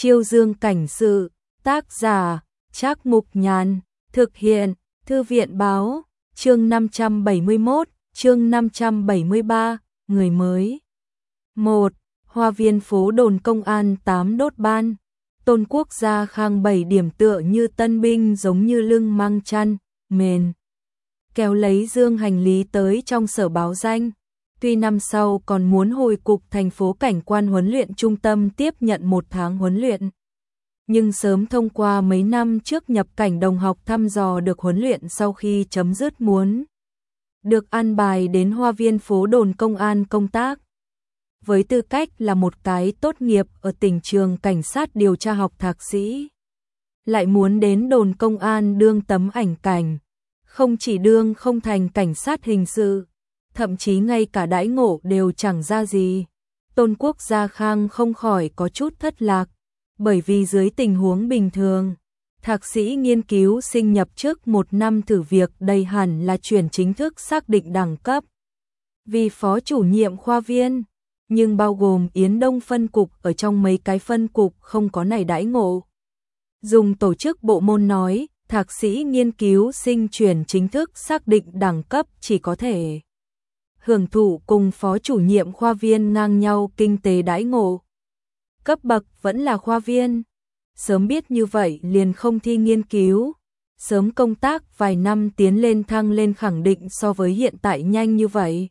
Chiêu dương cảnh sự, tác giả, Trác Mục Nhàn, thực hiện, Thư viện báo, chương 571, chương 573, người mới. 1. Hoa viên phố đồn công an 8 đốt ban. Tôn Quốc Gia Khang 7 điểm tựa như tân binh giống như lưng mang chăn, mền. Kéo lấy dương hành lý tới trong sở báo danh. Tuy năm sau còn muốn hồi cục thành phố cảnh quan huấn luyện trung tâm tiếp nhận 1 tháng huấn luyện. Nhưng sớm thông qua mấy năm trước nhập cảnh đồng học thăm dò được huấn luyện sau khi chấm dứt muốn được an bài đến hoa viên phố đồn công an công tác. Với tư cách là một cái tốt nghiệp ở tỉnh trường cảnh sát điều tra học thạc sĩ, lại muốn đến đồn công an đương tấm ảnh cảnh, không chỉ đương không thành cảnh sát hình sự, thậm chí ngay cả đãi ngộ đều chẳng ra gì. Tôn Quốc Gia Khang không khỏi có chút thất lạc, bởi vì dưới tình huống bình thường, thạc sĩ nghiên cứu sinh nhập chức 1 năm thử việc đây hẳn là chuyển chính thức xác định đẳng cấp. Vì phó chủ nhiệm khoa viên, nhưng bao gồm Yến Đông phân cục ở trong mấy cái phân cục không có này đãi ngộ. Dùng tổ chức bộ môn nói, thạc sĩ nghiên cứu sinh chuyển chính thức xác định đẳng cấp chỉ có thể hưởng thụ cùng phó chủ nhiệm khoa viên ngang nhau kinh tế đãi ngộ. Cấp bậc vẫn là khoa viên. Sớm biết như vậy liền không thi nghiên cứu. Sớm công tác vài năm tiến lên thăng lên khẳng định so với hiện tại nhanh như vậy.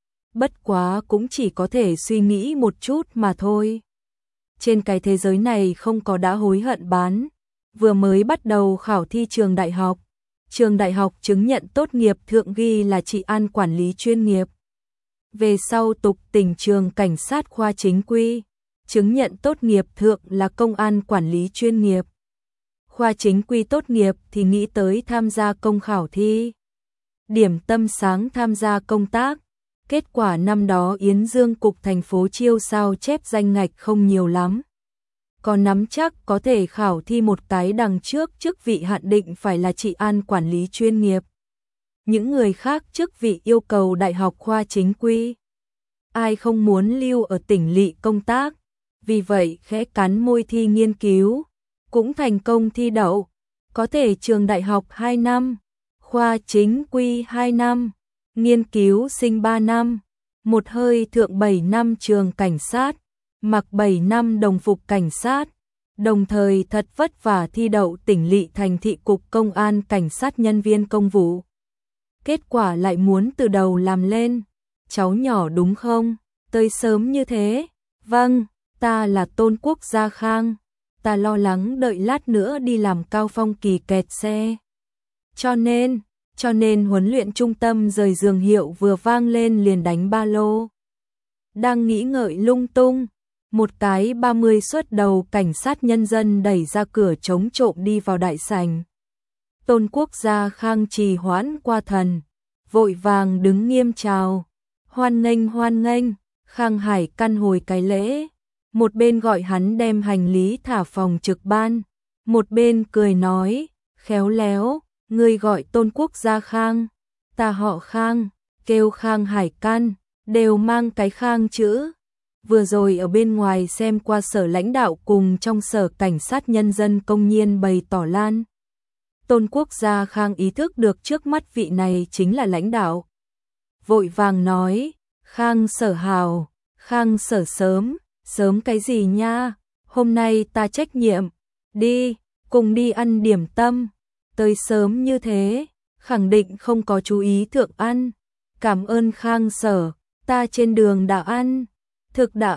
Bất quá cũng chỉ có thể suy nghĩ một chút mà thôi. Trên cái thế giới này không có đã hối hận bán. Vừa mới bắt đầu khảo thi trường đại học. Trường đại học chứng nhận tốt nghiệp thượng ghi là trị an quản lý chuyên nghiệp. Về sau tục tỉnh trường cảnh sát khoa chính quy. Chứng nhận tốt nghiệp thượng là công an quản lý chuyên nghiệp. Khoa chính quy tốt nghiệp thì nghĩ tới tham gia công khảo thi. Điểm tâm sáng tham gia công tác. Kết quả năm đó Yến Dương cục thành phố chiêu sao chép danh ngạch không nhiều lắm. Còn nắm chắc có thể khảo thi một cái đằng trước chức vị hạn định phải là trị an quản lý chuyên nghiệp. Những người khác chức vị yêu cầu đại học khoa chính quy. Ai không muốn lưu ở tỉnh lỵ công tác. Vì vậy khẽ cắn môi thi nghiên cứu. Cũng thành công thi đậu. Có thể trường đại học 2 năm. Khoa chính quy 2 năm. Nghiên cứu sinh 3 năm. Một hơi thượng 7 năm trường cảnh sát. Mặc 7 năm đồng phục cảnh sát. Đồng thời thật vất vả thi đậu tỉnh lỵ thành thị cục công an cảnh sát nhân viên công vụ. Kết quả lại muốn từ đầu làm lên. Cháu nhỏ đúng không? Tới sớm như thế. Vâng, ta là Tôn Quốc Gia Khang. Ta lo lắng đợi lát nữa đi làm Cao Phong Kỳ kẹt xe. Cho nên huấn luyện trung tâm rời giường hiệu vừa vang lên liền đánh ba lô. Đang nghĩ ngợi lung tung, một cái 30 xuất đầu cảnh sát nhân dân đẩy ra cửa chống trộm đi vào đại sảnh. Tôn Quốc Gia Khang trì hoãn qua thần, vội vàng đứng nghiêm chào. Hoan nghênh, Khang Hải căn hồi cái lễ. Một bên gọi hắn đem hành lý thả phòng trực ban, một bên cười nói, khéo léo, ngươi gọi Tôn Quốc Gia Khang, ta họ Khang, kêu Khang Hải căn, đều mang cái Khang chữ. Vừa rồi ở bên ngoài xem qua sở lãnh đạo cùng trong sở cảnh sát nhân dân công nhiên bày tỏ lan. Tôn Quốc Gia Khang ý thức được trước mắt vị này chính là lãnh đạo. Vội vàng nói, Khang sở hào, Khang sở sớm. Sớm cái gì nha, hôm nay ta trách nhiệm, đi, cùng đi ăn điểm tâm, tới sớm như thế, khẳng định không có chú ý thượng ăn, cảm ơn Khang sở, ta trên đường đã ăn, đã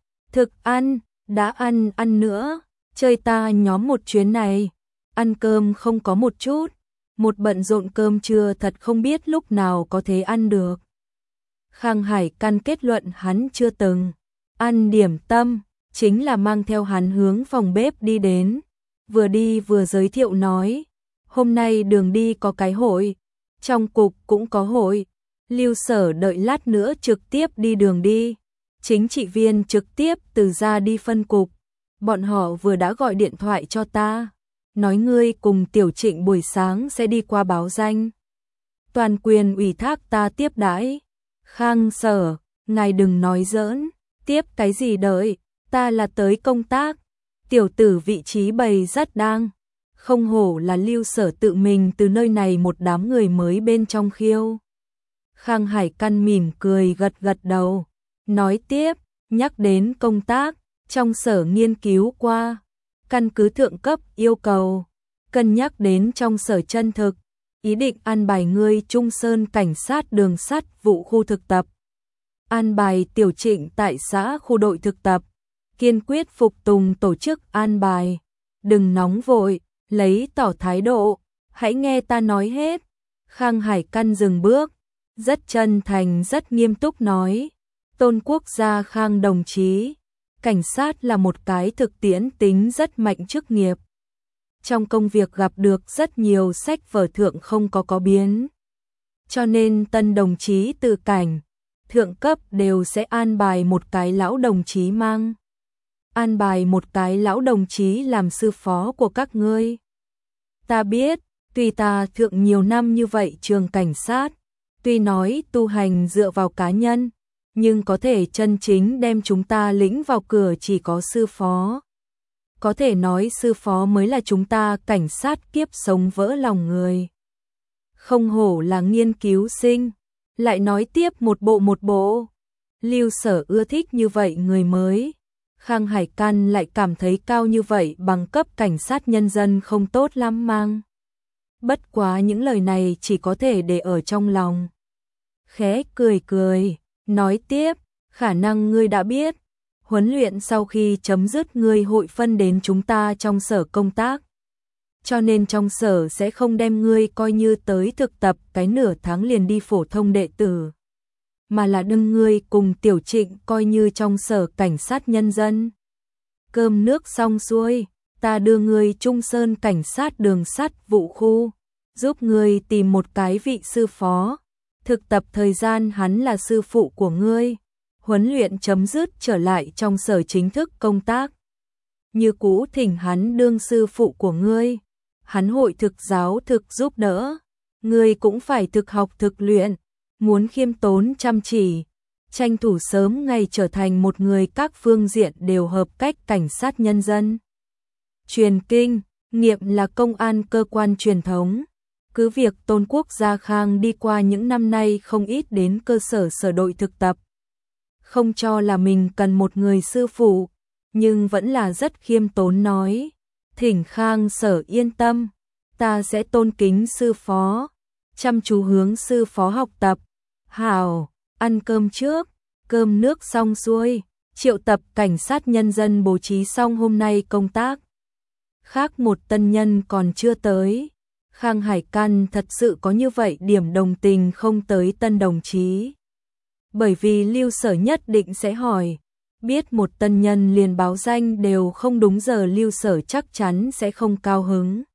ăn nữa, chơi ta nhóm một chuyến này, ăn cơm không có một chút, một bận rộn cơm trưa thật không biết lúc nào có thể ăn được. Khang Hải căn kết luận hắn chưa từng ăn điểm tâm, chính là mang theo hắn hướng phòng bếp đi đến. Vừa đi vừa giới thiệu nói, hôm nay đường đi có cái hội, trong cục cũng có hội, Lưu sở đợi lát nữa trực tiếp đi đường đi. Chính trị viên trực tiếp từ ra đi phân cục, bọn họ vừa đã gọi điện thoại cho ta, nói ngươi cùng Tiểu Trịnh buổi sáng sẽ đi qua báo danh. Toàn quyền ủy thác ta tiếp đãi. Khang sở, ngài đừng nói giỡn. Tiếp cái gì đợi, ta là tới công tác. tiểu tử vị trí bày rất đang. Không hổ là Lưu Sở tự mình từ nơi này một đám người mới bên trong khiêu. Khang Hải Căn mỉm cười gật gật đầu, nói tiếp, nhắc đến công tác, trong sở nghiên cứu qua, căn cứ thượng cấp yêu cầu, cân nhắc đến trong sở chân thực, ý định an bài ngươi Trung Sơn cảnh sát đường sắt vụ khu thực tập. An bài Tiểu Trịnh tại xã khu đội thực tập, kiên quyết phục tùng tổ chức an bài, đừng nóng vội, lấy tỏ thái độ, hãy nghe ta nói hết. Khang Hải Căn dừng bước, rất chân thành rất nghiêm túc nói, Tôn Quốc gia Khang đồng chí, cảnh sát là một cái thực tiễn tính rất mạnh chức nghiệp. Trong công việc gặp được rất nhiều sách vở thượng không có biến. Cho nên tân đồng chí từ cảnh, thượng cấp đều sẽ an bài một cái lão đồng chí mang. An bài một cái lão đồng chí làm sư phó của các ngươi. Ta biết, tuy ta thượng nhiều năm như vậy trường cảnh sát, tuy nói tu hành dựa vào cá nhân, nhưng có thể chân chính đem chúng ta lĩnh vào cửa chỉ có sư phó. Có thể nói sư phó mới là chúng ta cảnh sát kiếp sống vỡ lòng người. Không hổ là nghiên cứu sinh, lại nói tiếp một bộ. Lưu Sở ưa thích như vậy người mới. Khang Hải Căn lại cảm thấy cao như vậy bằng cấp cảnh sát nhân dân không tốt lắm mang. Bất quá những lời này chỉ có thể để ở trong lòng. Khẽ cười, nói tiếp, khả năng ngươi đã biết, huấn luyện sau khi chấm dứt ngươi hội phân đến chúng ta trong sở công tác. Cho nên trong sở sẽ không đem ngươi coi như tới thực tập cái nửa tháng liền đi phổ thông đệ tử, mà là đương ngươi cùng Tiểu Trịnh coi như trong sở cảnh sát nhân dân. Cơm nước xong xuôi, ta đưa ngươi Trung Sơn cảnh sát đường sắt vụ khu, giúp ngươi tìm một cái vị sư phó. Thực tập thời gian hắn là sư phụ của ngươi, huấn luyện chấm dứt trở lại trong sở chính thức công tác. Như cũ thỉnh hắn đương sư phụ của ngươi, hắn hội thực giáo thực giúp đỡ, ngươi cũng phải thực học thực luyện, muốn khiêm tốn chăm chỉ, tranh thủ sớm ngày trở thành một người các phương diện đều hợp cách cảnh sát nhân dân. Truyền kinh, nghiệm là công an cơ quan truyền thống. Cứ việc Tôn Quốc gia Khang đi qua những năm nay không ít đến cơ sở sở đội thực tập. Không cho là mình cần một người sư phụ, nhưng vẫn là rất khiêm tốn nói. Thỉnh Khang sở yên tâm, ta sẽ tôn kính sư phó, chăm chú hướng sư phó học tập. Hảo, ăn cơm trước, cơm nước xong xuôi, triệu tập cảnh sát nhân dân bố trí xong hôm nay công tác. Khác một tân nhân còn chưa tới. Khang Hải Căn thật sự có như vậy điểm đồng tình không tới tân đồng chí. Bởi vì Lưu Sở nhất định sẽ hỏi, biết một tân nhân liền báo danh đều không đúng giờ Lưu Sở chắc chắn sẽ không cao hứng.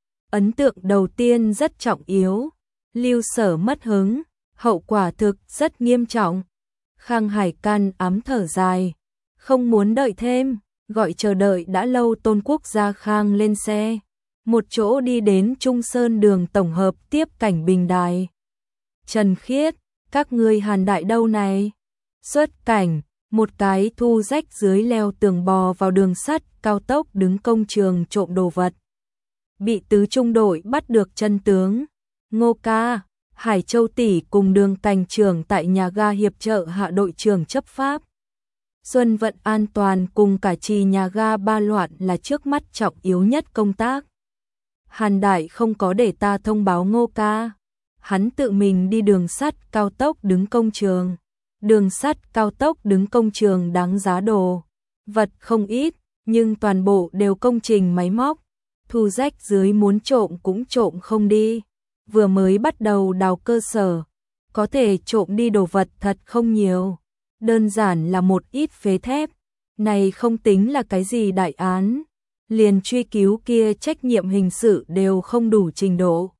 Ấn tượng đầu tiên rất trọng yếu, Lưu Sở mất hứng, hậu quả thực rất nghiêm trọng. Khang Hải Căn ám thở dài, không muốn đợi thêm, gọi chờ đợi đã lâu Tôn Quốc gia Khang lên xe. Một chỗ đi đến Trung Sơn đường tổng hợp tiếp cảnh Bình Đài. Trần Khiết, các ngươi Hàn Đại đâu này? Xuất cảnh, một cái thu rách dưới leo tường bò vào đường sắt cao tốc đứng công trường trộm đồ vật. Bị tứ trung đội bắt được chân tướng. Ngô ca, Hải Châu tỷ cùng đường cảnh trưởng tại nhà ga hiệp trợ hạ đội trưởng chấp pháp. Xuân vận an toàn cùng cả trì nhà ga ba loạn là trước mắt trọng yếu nhất công tác. Hàn Đại không có để ta thông báo Ngô ca. Hắn tự mình đi đường sắt cao tốc đứng công trường. Đường sắt cao tốc đứng công trường đáng giá đồ vật không ít, nhưng toàn bộ đều công trình máy móc. Thu rách dưới muốn trộm cũng trộm không đi. Vừa mới bắt đầu đào cơ sở, có thể trộm đi đồ vật thật không nhiều. Đơn giản là một ít phế thép. Này không tính là cái gì đại án. Liền truy cứu kia trách nhiệm hình sự đều không đủ trình độ.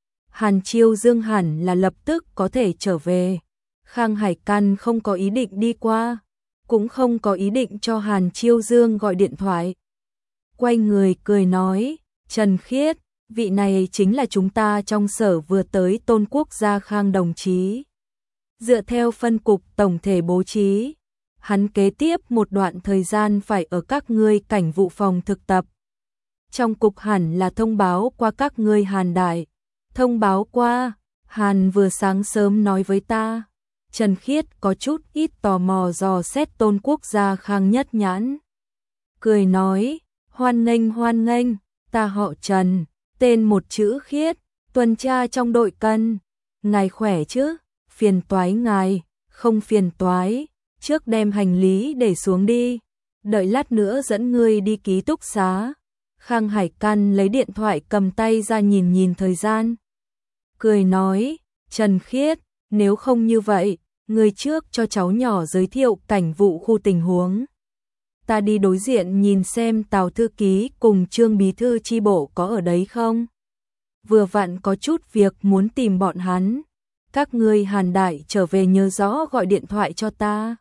Hàn Chiêu Dương hẳn là lập tức có thể trở về. Khang Hải Căn không có ý định đi qua, cũng không có ý định cho Hàn Chiêu Dương gọi điện thoại. Quay người cười nói, Trần Khiết, vị này chính là chúng ta trong sở vừa tới Tôn Quốc gia Khang đồng chí. Dựa theo phân cục tổng thể bố trí, hắn kế tiếp một đoạn thời gian phải ở các ngươi cảnh vụ phòng thực tập. Trong cục hẳn là thông báo qua các ngươi Hàn đại. Thông báo qua, Hàn vừa sáng sớm nói với ta. Trần Khiết có chút ít tò mò dò xét Tôn Quốc Gia Khang nhất nhãn. Cười nói, hoan nghênh, ta họ Trần, tên một chữ Khiết, tuần tra trong đội cân. Ngài khỏe chứ? Phiền toái ngài, không phiền toái, trước đem hành lý để xuống đi, đợi lát nữa dẫn ngươi đi ký túc xá. Khang Hải Căn lấy điện thoại cầm tay ra nhìn thời gian. Cười nói, Trần Khiết, nếu không như vậy, ngươi trước cho cháu nhỏ giới thiệu cảnh vụ khu tình huống. Ta đi đối diện nhìn xem Tào thư ký cùng Trương bí thư chi bộ có ở đấy không? Vừa vặn có chút việc muốn tìm bọn hắn. Các ngươi Hàn đại trở về nhớ rõ gọi điện thoại cho ta.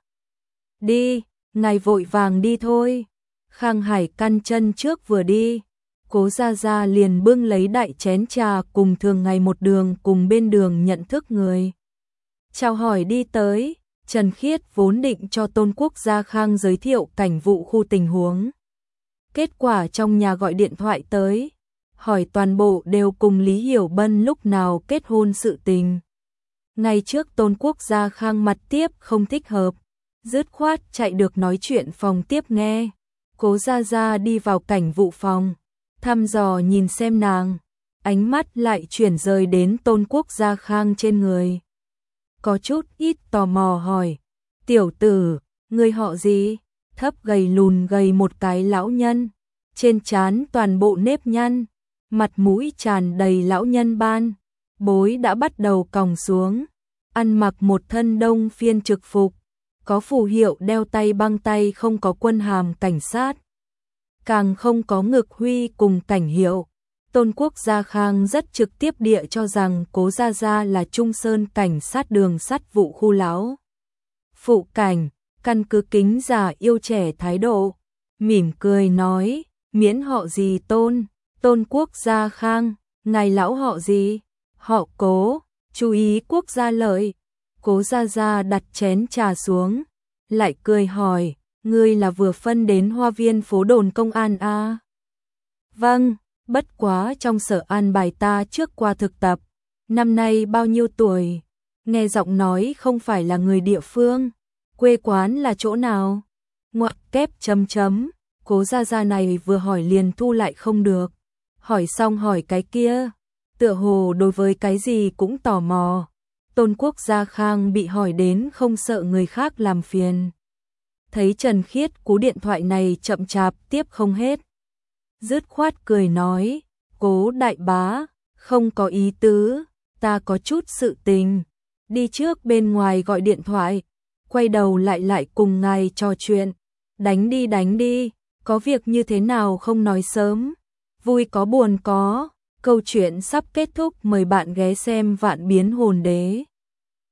Đi, ngài vội vàng đi thôi. Khang Hải Căn chân trước vừa đi, Cố Gia Gia liền bưng lấy đại chén trà cùng thường ngày một đường cùng bên đường nhận thức người. Chào hỏi đi tới, Trần Khiết vốn định cho Tôn Quốc Gia Khang giới thiệu cảnh vụ khu tình huống. Kết quả trong nhà gọi điện thoại tới, hỏi toàn bộ đều cùng Lý Hiểu Bân lúc nào kết hôn sự tình. Ngày trước Tôn Quốc Gia Khang mặt tiếp không thích hợp, dứt khoát chạy được nói chuyện phòng tiếp nghe. Cố Gia Gia đi vào cảnh vụ phòng, thăm dò nhìn xem nàng, ánh mắt lại chuyển rời đến Tôn Quốc Gia Khang trên người. Có chút ít tò mò hỏi, tiểu tử, ngươi họ gì? Thấp gầy lùn gầy một cái lão nhân, trên trán toàn bộ nếp nhăn, mặt mũi tràn đầy lão nhân ban, bối đã bắt đầu còng xuống, ăn mặc một thân đông phiên trực phục, có phù hiệu đeo tay băng tay, không có quân hàm cảnh sát, càng không có ngực huy cùng cảnh hiệu. Tôn Quốc Gia Khang rất trực tiếp địa cho rằng Cố Gia Gia là Trung Sơn cảnh sát đường sắt vụ khu lão phụ cảnh, căn cứ kính già yêu trẻ thái độ, mỉm cười nói, miễn họ gì Tôn, Tôn Quốc Gia Khang, ngài lão họ gì? Họ Cố, chú ý Quốc gia lợi. Cố Gia Gia đặt chén trà xuống, lại cười hỏi, ngươi là vừa phân đến Hoa Viên phố đồn công an à? Vâng, bất quá trong sở an bài ta trước qua thực tập. Năm nay bao nhiêu tuổi? Nghe giọng nói không phải là người địa phương. Quê quán là chỗ nào? Ngoặc kép chấm chấm. Cố Gia Gia này vừa hỏi liền thu lại không được. Hỏi xong hỏi cái kia. Tựa hồ đối với cái gì cũng tò mò. Tôn Quốc Gia Khang bị hỏi đến không sợ người khác làm phiền. Thấy Trần Khiết cú điện thoại này chậm chạp tiếp không hết, dứt khoát cười nói, Cố đại bá, không có ý tứ, ta có chút sự tình, đi trước bên ngoài gọi điện thoại, quay đầu lại cùng ngài trò chuyện, đánh đi, có việc như thế nào không nói sớm, vui có buồn có, câu chuyện sắp kết thúc, mời bạn ghé xem Vạn Biến Hồn Đế.